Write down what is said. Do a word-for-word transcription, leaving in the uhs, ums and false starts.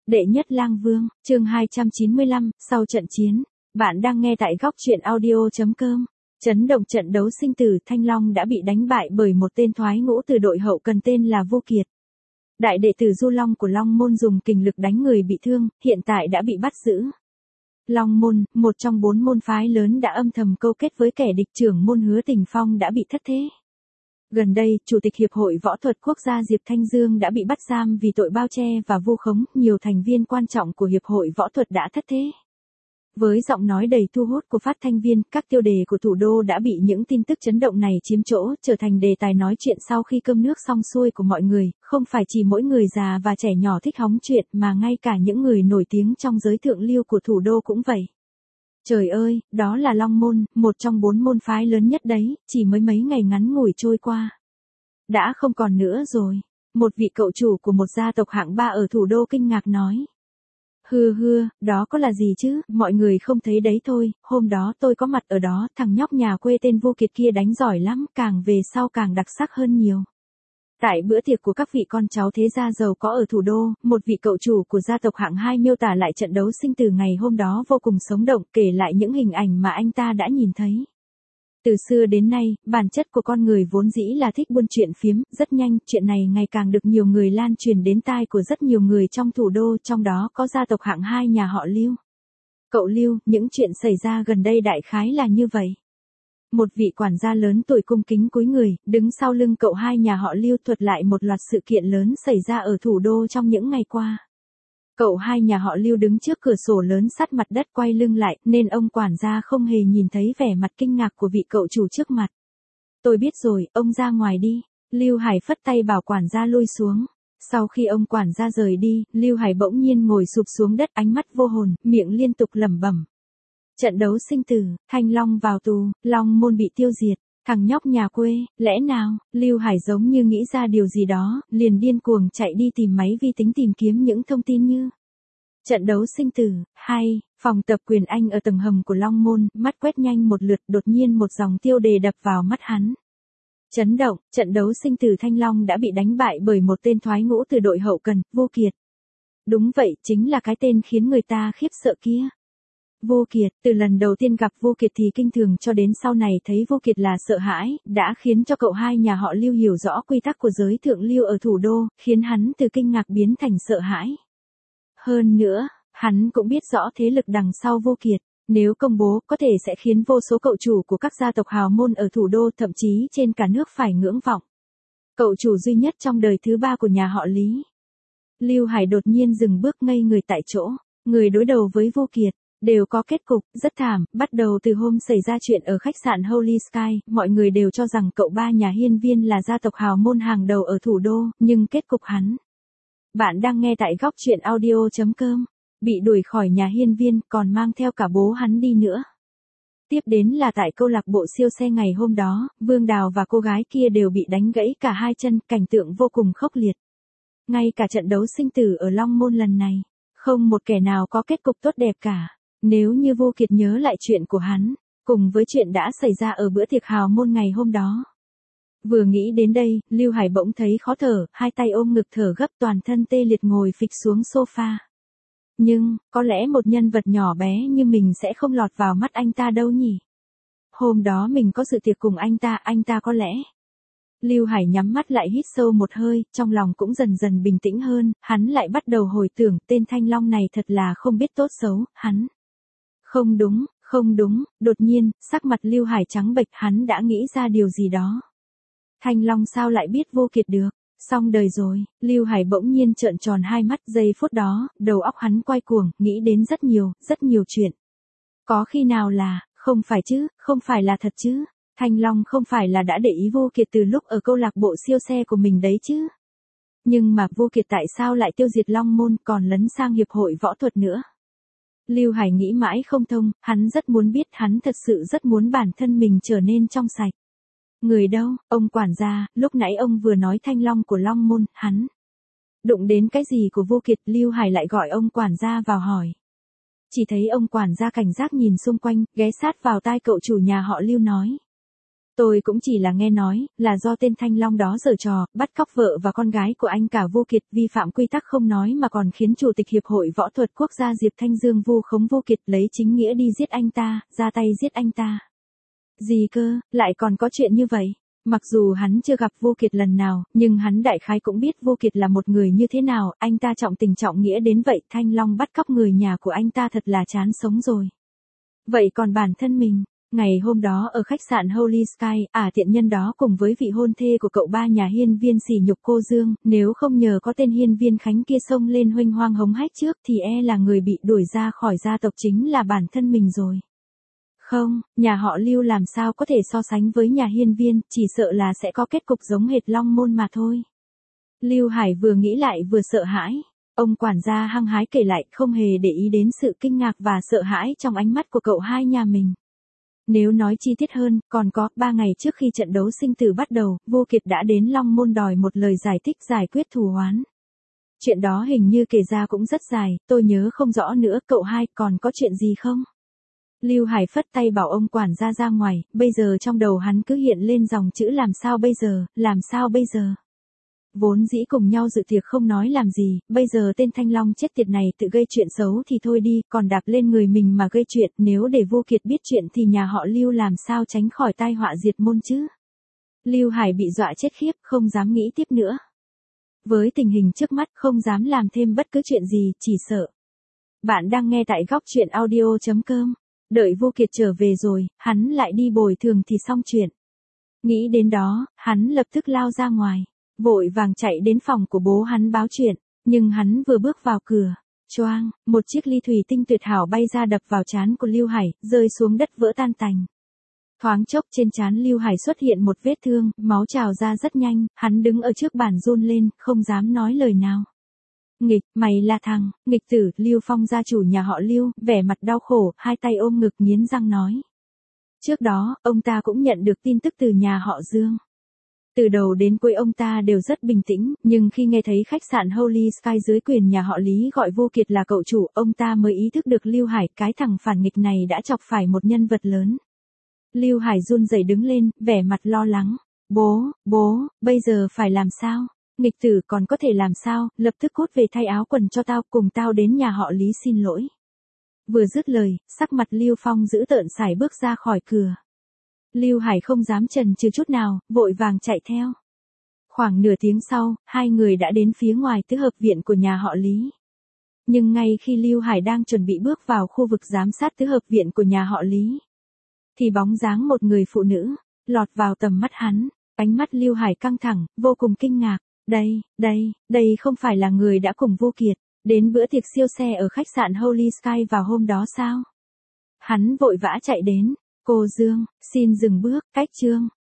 Đệ nhất lang vương, chương hai trăm chín mươi lăm, sau trận chiến. Bạn đang nghe tại góc truyện audio.com. Chấn động trận đấu sinh tử, Thanh Long đã bị đánh bại bởi một tên thoái ngũ từ đội hậu cần tên là Vô Kiệt. Đại đệ tử Du Long của Long Môn dùng kình lực đánh người bị thương, hiện tại đã bị bắt giữ. Long Môn, một trong bốn môn phái lớn đã âm thầm câu kết với kẻ địch, trưởng môn Hứa Tình Phong đã bị thất thế. Gần đây, Chủ tịch Hiệp hội Võ thuật Quốc gia Diệp Thanh Dương đã bị bắt giam vì tội bao che và vu khống, nhiều thành viên quan trọng của Hiệp hội Võ thuật đã thất thế. Với giọng nói đầy thu hút của phát thanh viên, các tiêu đề của thủ đô đã bị những tin tức chấn động này chiếm chỗ, trở thành đề tài nói chuyện sau khi cơm nước xong xuôi của mọi người, không phải chỉ mỗi người già và trẻ nhỏ thích hóng chuyện mà ngay cả những người nổi tiếng trong giới thượng lưu của thủ đô cũng vậy. Trời ơi, đó là Long Môn, một trong bốn môn phái lớn nhất đấy, chỉ mới mấy ngày ngắn ngủi trôi qua. Đã không còn nữa rồi. Một vị cậu chủ của một gia tộc hạng ba ở thủ đô kinh ngạc nói. Hừ hừ, đó có là gì chứ, mọi người không thấy đấy thôi, hôm đó tôi có mặt ở đó, thằng nhóc nhà quê tên Vô Kiệt kia đánh giỏi lắm, càng về sau càng đặc sắc hơn nhiều. Tại bữa tiệc của các vị con cháu thế gia giàu có ở thủ đô, một vị cậu chủ của gia tộc hạng hai miêu tả lại trận đấu sinh tử ngày hôm đó vô cùng sống động, kể lại những hình ảnh mà anh ta đã nhìn thấy. Từ xưa đến nay, bản chất của con người vốn dĩ là thích buôn chuyện phiếm, rất nhanh, chuyện này ngày càng được nhiều người lan truyền đến tai của rất nhiều người trong thủ đô, trong đó có gia tộc hạng hai nhà họ Lưu. Cậu Lưu, những chuyện xảy ra gần đây đại khái là như vậy. Một vị quản gia lớn tuổi cung kính cúi người, đứng sau lưng cậu hai nhà họ Lưu thuật lại một loạt sự kiện lớn xảy ra ở thủ đô trong những ngày qua. Cậu hai nhà họ Lưu đứng trước cửa sổ lớn sát mặt đất quay lưng lại, nên ông quản gia không hề nhìn thấy vẻ mặt kinh ngạc của vị cậu chủ trước mặt. Tôi biết rồi, ông ra ngoài đi. Lưu Hải phất tay bảo quản gia lui xuống. Sau khi ông quản gia rời đi, Lưu Hải bỗng nhiên ngồi sụp xuống đất, ánh mắt vô hồn, miệng liên tục lẩm bẩm. Trận đấu sinh tử, Thanh Long vào tù, Long Môn bị tiêu diệt, thằng nhóc nhà quê, lẽ nào, Lưu Hải giống như nghĩ ra điều gì đó, liền điên cuồng chạy đi tìm máy vi tính tìm kiếm những thông tin như trận đấu sinh tử, hay, phòng tập quyền Anh ở tầng hầm của Long Môn, mắt quét nhanh một lượt, đột nhiên một dòng tiêu đề đập vào mắt hắn. Chấn động, trận đấu sinh tử Thanh Long đã bị đánh bại bởi một tên thoái ngũ từ đội hậu cần, Vô Kiệt. Đúng vậy, chính là cái tên khiến người ta khiếp sợ kia. Vô Kiệt, từ lần đầu tiên gặp Vô Kiệt thì kinh thường cho đến sau này thấy Vô Kiệt là sợ hãi, đã khiến cho cậu hai nhà họ Lưu hiểu rõ quy tắc của giới thượng lưu ở thủ đô, khiến hắn từ kinh ngạc biến thành sợ hãi. Hơn nữa, hắn cũng biết rõ thế lực đằng sau Vô Kiệt, nếu công bố có thể sẽ khiến vô số cậu chủ của các gia tộc hào môn ở thủ đô thậm chí trên cả nước phải ngưỡng vọng. Cậu chủ duy nhất trong đời thứ ba của nhà họ Lý. Lưu Hải đột nhiên dừng bước ngây người tại chỗ, người đối đầu với Vô Kiệt. Đều có kết cục, rất thảm, bắt đầu từ hôm xảy ra chuyện ở khách sạn Holy Sky, mọi người đều cho rằng cậu ba nhà hiên viên là gia tộc hào môn hàng đầu ở thủ đô, nhưng kết cục hắn. Bạn đang nghe tại góc truyện audio.com, bị đuổi khỏi nhà hiên viên, còn mang theo cả bố hắn đi nữa. Tiếp đến là tại câu lạc bộ siêu xe ngày hôm đó, Vương Đào và cô gái kia đều bị đánh gãy cả hai chân, cảnh tượng vô cùng khốc liệt. Ngay cả trận đấu sinh tử ở Long Môn lần này, không một kẻ nào có kết cục tốt đẹp cả. Nếu như Vô Kiệt nhớ lại chuyện của hắn, cùng với chuyện đã xảy ra ở bữa tiệc hào môn ngày hôm đó. Vừa nghĩ đến đây, Lưu Hải bỗng thấy khó thở, hai tay ôm ngực thở gấp, toàn thân tê liệt ngồi phịch xuống sofa. Nhưng, có lẽ một nhân vật nhỏ bé như mình sẽ không lọt vào mắt anh ta đâu nhỉ? Hôm đó mình có dự tiệc cùng anh ta, anh ta có lẽ... Lưu Hải nhắm mắt lại hít sâu một hơi, trong lòng cũng dần dần bình tĩnh hơn, hắn lại bắt đầu hồi tưởng tên Thanh Long này thật là không biết tốt xấu, hắn... Không đúng, không đúng, đột nhiên, sắc mặt Lưu Hải trắng bệch, hắn đã nghĩ ra điều gì đó. Thanh Long sao lại biết Vô Kiệt được, xong đời rồi, Lưu Hải bỗng nhiên trợn tròn hai mắt, giây phút đó, đầu óc hắn quay cuồng, nghĩ đến rất nhiều, rất nhiều chuyện. Có khi nào là, không phải chứ, không phải là thật chứ, Thanh Long không phải là đã để ý Vô Kiệt từ lúc ở câu lạc bộ siêu xe của mình đấy chứ. Nhưng mà Vô Kiệt tại sao lại tiêu diệt Long Môn còn lấn sang hiệp hội võ thuật nữa? Lưu Hải nghĩ mãi không thông, hắn rất muốn biết, hắn thật sự rất muốn bản thân mình trở nên trong sạch. Người đâu, ông quản gia, lúc nãy ông vừa nói Thanh Long của Long Môn, hắn đụng đến cái gì của Vô Kiệt? Lưu Hải lại gọi ông quản gia vào hỏi. Chỉ thấy ông quản gia cảnh giác nhìn xung quanh, ghé sát vào tai cậu chủ nhà họ Lưu nói. Tôi cũng chỉ là nghe nói, là do tên Thanh Long đó giở trò, bắt cóc vợ và con gái của anh cả Vô Kiệt, vi phạm quy tắc không nói mà còn khiến Chủ tịch Hiệp hội Võ thuật Quốc gia Diệp Thanh Dương vu khống Vô Kiệt, lấy chính nghĩa đi giết anh ta, ra tay giết anh ta. Gì cơ, lại còn có chuyện như vậy? Mặc dù hắn chưa gặp Vô Kiệt lần nào, nhưng hắn đại khái cũng biết Vô Kiệt là một người như thế nào, anh ta trọng tình trọng nghĩa đến vậy, Thanh Long bắt cóc người nhà của anh ta thật là chán sống rồi. Vậy còn bản thân mình? Ngày hôm đó ở khách sạn Holy Sky, ả tiện nhân đó cùng với vị hôn thê của cậu ba nhà Hiên Viên sỉ nhục cô Dương, nếu không nhờ có tên Hiên Viên Khánh kia xông lên huênh hoang hống hách trước thì e là người bị đuổi ra khỏi gia tộc chính là bản thân mình rồi. Không, nhà họ Lưu làm sao có thể so sánh với nhà Hiên Viên, chỉ sợ là sẽ có kết cục giống hệt Long Môn mà thôi. Lưu Hải vừa nghĩ lại vừa sợ hãi. Ông quản gia hăng hái kể lại, không hề để ý đến sự kinh ngạc và sợ hãi trong ánh mắt của cậu hai nhà mình. Nếu nói chi tiết hơn, còn có, ba ngày trước khi trận đấu sinh tử bắt đầu, Vô Kiệt đã đến Long Môn đòi một lời giải thích giải quyết thù oán. Chuyện đó hình như kể ra cũng rất dài, tôi nhớ không rõ nữa, cậu hai, còn có chuyện gì không? Lưu Hải phất tay bảo ông quản gia ra ngoài, bây giờ trong đầu hắn cứ hiện lên dòng chữ làm sao bây giờ, làm sao bây giờ. Vốn dĩ cùng nhau dự tiệc không nói làm gì, bây giờ tên Thanh Long chết tiệt này tự gây chuyện xấu thì thôi đi, còn đạp lên người mình mà gây chuyện, nếu để Vô Kiệt biết chuyện thì nhà họ Lưu làm sao tránh khỏi tai họa diệt môn chứ. Lưu Hải bị dọa chết khiếp, không dám nghĩ tiếp nữa. Với tình hình trước mắt không dám làm thêm bất cứ chuyện gì, chỉ sợ. Bạn đang nghe tại góc truyện audio chấm com. Đợi Vô Kiệt trở về rồi, hắn lại đi bồi thường thì xong chuyện. Nghĩ đến đó, hắn lập tức lao ra ngoài. Vội vàng chạy đến phòng của bố hắn báo chuyện, nhưng hắn vừa bước vào cửa, choang, một chiếc ly thủy tinh tuyệt hảo bay ra đập vào trán của Lưu Hải, rơi xuống đất vỡ tan tành. Thoáng chốc trên trán Lưu Hải xuất hiện một vết thương, máu trào ra rất nhanh, hắn đứng ở trước bàn run lên, không dám nói lời nào. Nghịch, mày là thằng, nghịch tử, Lưu Phong gia chủ nhà họ Lưu, vẻ mặt đau khổ, hai tay ôm ngực nghiến răng nói. Trước đó, ông ta cũng nhận được tin tức từ nhà họ Dương. Từ đầu đến cuối ông ta đều rất bình tĩnh, nhưng khi nghe thấy khách sạn Holy Sky dưới quyền nhà họ Lý gọi Vô Kiệt là cậu chủ, ông ta mới ý thức được Lưu Hải, cái thằng phản nghịch này đã chọc phải một nhân vật lớn. Lưu Hải run rẩy đứng lên, vẻ mặt lo lắng. Bố, bố, bây giờ phải làm sao? Nghịch tử còn có thể làm sao, lập tức cút về thay áo quần cho tao, cùng tao đến nhà họ Lý xin lỗi. Vừa dứt lời, sắc mặt Lưu Phong dữ tợn sải bước ra khỏi cửa. Lưu Hải không dám chần chừ chút nào, vội vàng chạy theo. Khoảng nửa tiếng sau, hai người đã đến phía ngoài tứ hợp viện của nhà họ Lý. Nhưng ngay khi Lưu Hải đang chuẩn bị bước vào khu vực giám sát tứ hợp viện của nhà họ Lý, thì bóng dáng một người phụ nữ lọt vào tầm mắt hắn. Ánh mắt Lưu Hải căng thẳng, vô cùng kinh ngạc. Đây, đây, đây không phải là người đã cùng Vô Kiệt đến bữa tiệc siêu xe ở khách sạn Holy Sky vào hôm đó sao? Hắn vội vã chạy đến. Cô Dương, xin dừng bước, cách chương.